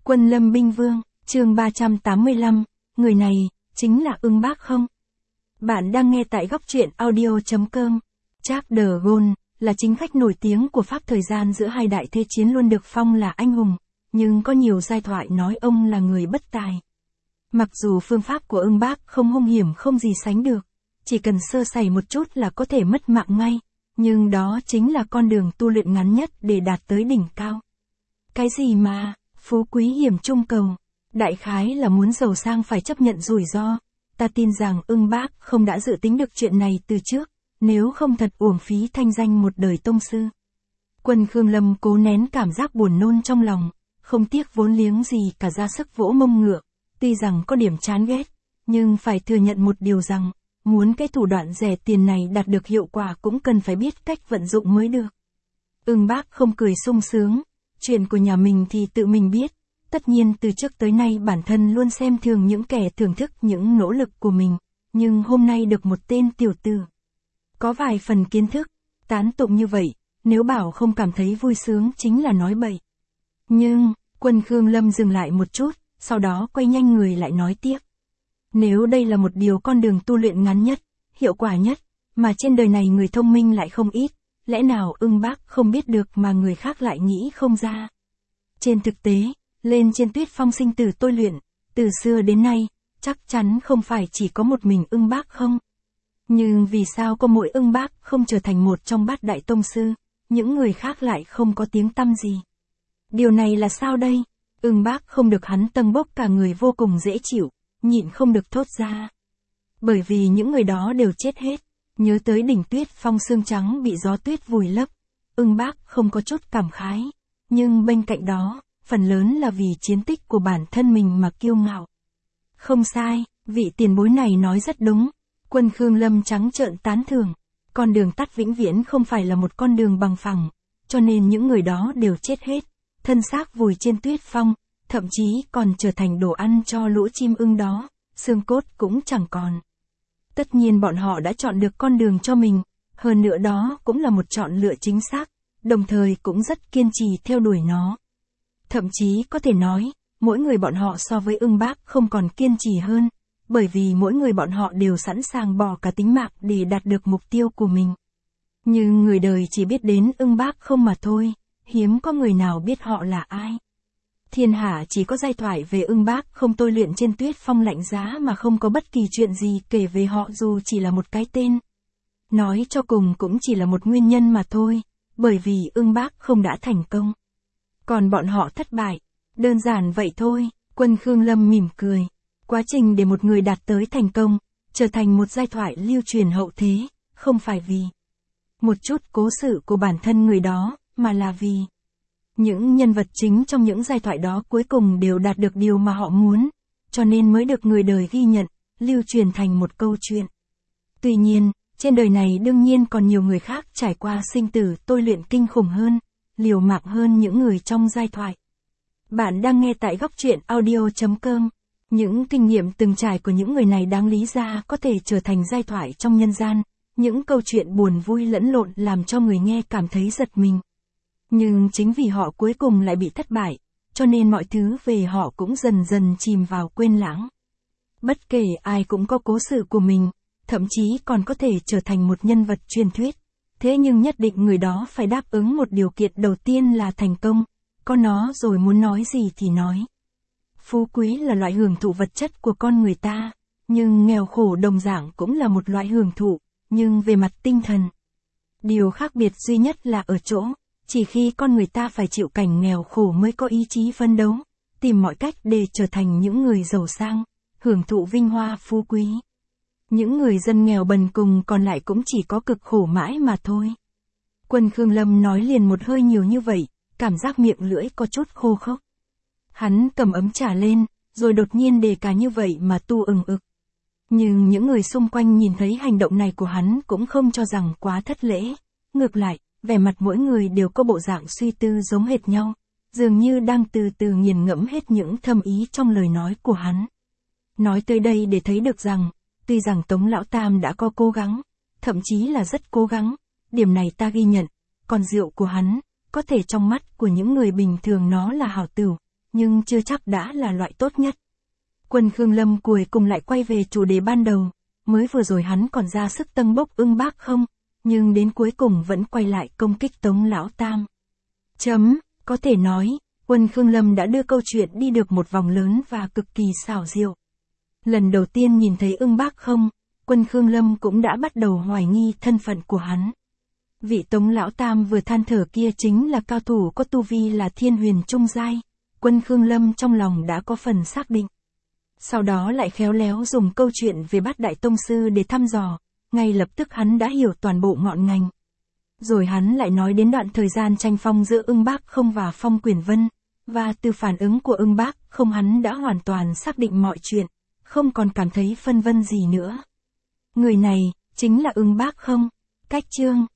Quân Lâm Binh Vương, chương 385, người này, chính là Ưng Bác không? Bạn đang nghe tại góc truyện audio.com. Charles de Gaulle, là chính khách nổi tiếng của Pháp thời gian giữa hai đại thế chiến luôn được phong là anh hùng, nhưng có nhiều giai thoại nói ông là người bất tài. Mặc dù phương pháp của Ưng Bác không hung hiểm không gì sánh được, chỉ cần sơ sẩy một chút là có thể mất mạng ngay, nhưng đó chính là con đường tu luyện ngắn nhất để đạt tới đỉnh cao. Cái gì mà, phú quý hiểm trung cầu, đại khái là muốn giàu sang phải chấp nhận rủi ro. Ta tin rằng Ưng Bác không đã dự tính được chuyện này từ trước, nếu không thật uổng phí thanh danh một đời tông sư. Quân Khương Lâm cố nén cảm giác buồn nôn trong lòng, không tiếc vốn liếng gì cả ra sức vỗ mông ngựa, tuy rằng có điểm chán ghét, nhưng phải thừa nhận một điều rằng, muốn cái thủ đoạn rẻ tiền này đạt được hiệu quả cũng cần phải biết cách vận dụng mới được. Ưng Bác không cười sung sướng, chuyện của nhà mình thì tự mình biết. Tất nhiên từ trước tới nay bản thân luôn xem thường những kẻ thưởng thức những nỗ lực của mình, nhưng hôm nay được một tên tiểu tử có vài phần kiến thức, tán tụng như vậy, nếu bảo không cảm thấy vui sướng chính là nói bậy. Nhưng, Quân Khương Lâm dừng lại một chút, sau đó quay nhanh người lại nói tiếp. Nếu đây là một điều con đường tu luyện ngắn nhất, hiệu quả nhất, mà trên đời này người thông minh lại không ít, lẽ nào Ưng Bác không biết được mà người khác lại nghĩ không ra? Trên thực tế, lên trên tuyết phong sinh tử tôi luyện, từ xưa đến nay, chắc chắn không phải chỉ có một mình Ưng Bác không. Nhưng vì sao có mỗi Ưng Bác không trở thành một trong bát đại tông sư, những người khác lại không có tiếng tăm gì? Điều này là sao đây? Ưng Bác không được hắn tâng bốc cả người vô cùng dễ chịu, nhịn không được thốt ra. Bởi vì những người đó đều chết hết, nhớ tới đỉnh tuyết phong xương trắng bị gió tuyết vùi lấp, Ưng Bác không có chút cảm khái, nhưng bên cạnh đó, phần lớn là vì chiến tích của bản thân mình mà kiêu ngạo. Không sai, vị tiền bối này nói rất đúng. Quân Khương Lâm trắng trợn tán thưởng. Con đường tắt vĩnh viễn không phải là một con đường bằng phẳng, cho nên những người đó đều chết hết, thân xác vùi trên tuyết phong, thậm chí còn trở thành đồ ăn cho lũ chim ưng đó, xương cốt cũng chẳng còn. Tất nhiên bọn họ đã chọn được con đường cho mình, hơn nữa đó cũng là một chọn lựa chính xác, đồng thời cũng rất kiên trì theo đuổi nó. Thậm chí có thể nói, mỗi người bọn họ so với Ưng Bác không còn kiên trì hơn, bởi vì mỗi người bọn họ đều sẵn sàng bỏ cả tính mạng để đạt được mục tiêu của mình. Nhưng người đời chỉ biết đến Ưng Bác không mà thôi, hiếm có người nào biết họ là ai. Thiên hạ chỉ có giai thoại về Ưng Bác không tôi luyện trên tuyết phong lạnh giá mà không có bất kỳ chuyện gì kể về họ dù chỉ là một cái tên. Nói cho cùng cũng chỉ là một nguyên nhân mà thôi, bởi vì Ưng Bác không đã thành công. Còn bọn họ thất bại, đơn giản vậy thôi. Quân Khương Lâm mỉm cười. Quá trình để một người đạt tới thành công, trở thành một giai thoại lưu truyền hậu thế, không phải vì một chút cố sự của bản thân người đó, mà là vì những nhân vật chính trong những giai thoại đó cuối cùng đều đạt được điều mà họ muốn, cho nên mới được người đời ghi nhận, lưu truyền thành một câu chuyện. Tuy nhiên, trên đời này đương nhiên còn nhiều người khác trải qua sinh tử tôi luyện kinh khủng hơn, liều mạng hơn những người trong giai thoại. Bạn đang nghe tại góc truyện audio.com. Những kinh nghiệm từng trải của những người này đáng lý ra có thể trở thành giai thoại trong nhân gian, những câu chuyện buồn vui lẫn lộn làm cho người nghe cảm thấy giật mình. Nhưng chính vì họ cuối cùng lại bị thất bại, cho nên mọi thứ về họ cũng dần dần chìm vào quên lãng. Bất kể ai cũng có cố sự của mình, thậm chí còn có thể trở thành một nhân vật truyền thuyết. Thế nhưng nhất định người đó phải đáp ứng một điều kiện đầu tiên là thành công, có nó rồi muốn nói gì thì nói. Phú quý là loại hưởng thụ vật chất của con người ta, nhưng nghèo khổ đồng dạng cũng là một loại hưởng thụ, nhưng về mặt tinh thần. Điều khác biệt duy nhất là ở chỗ, chỉ khi con người ta phải chịu cảnh nghèo khổ mới có ý chí phấn đấu, tìm mọi cách để trở thành những người giàu sang, hưởng thụ vinh hoa phú quý. Những người dân nghèo bần cùng còn lại cũng chỉ có cực khổ mãi mà thôi. Quân Khương Lâm nói liền một hơi nhiều như vậy, cảm giác miệng lưỡi có chút khô khốc. Hắn cầm ấm trà lên, rồi đột nhiên đề cả như vậy mà tu ừng ực. Nhưng những người xung quanh nhìn thấy hành động này của hắn cũng không cho rằng quá thất lễ. Ngược lại, vẻ mặt mỗi người đều có bộ dạng suy tư giống hệt nhau, dường như đang từ từ nghiền ngẫm hết những thâm ý trong lời nói của hắn. Nói tới đây để thấy được rằng, tuy rằng Tống Lão Tam đã có cố gắng, thậm chí là rất cố gắng, điểm này ta ghi nhận, còn rượu của hắn, có thể trong mắt của những người bình thường nó là hảo tửu, nhưng chưa chắc đã là loại tốt nhất. Quân Khương Lâm cuối cùng lại quay về chủ đề ban đầu, mới vừa rồi hắn còn ra sức tâng bốc Ưng Bác không, nhưng đến cuối cùng vẫn quay lại công kích Tống Lão Tam. Có thể nói, Quân Khương Lâm đã đưa câu chuyện đi được một vòng lớn và cực kỳ xảo diệu. Lần đầu tiên nhìn thấy Ưng Bác không, Quân Khương Lâm cũng đã bắt đầu hoài nghi thân phận của hắn. Vị Tống Lão Tam vừa than thở kia chính là cao thủ có tu vi là thiên huyền trung giai, Quân Khương Lâm trong lòng đã có phần xác định. Sau đó lại khéo léo dùng câu chuyện về Bát Đại Tông Sư để thăm dò, ngay lập tức hắn đã hiểu toàn bộ ngọn ngành. Rồi hắn lại nói đến đoạn thời gian tranh phong giữa Ưng Bác không và Phong Quyển Vân, và từ phản ứng của Ưng Bác không hắn đã hoàn toàn xác định mọi chuyện, không còn cảm thấy phân vân gì nữa. Người này, chính là Ưng Bác không? Cách chương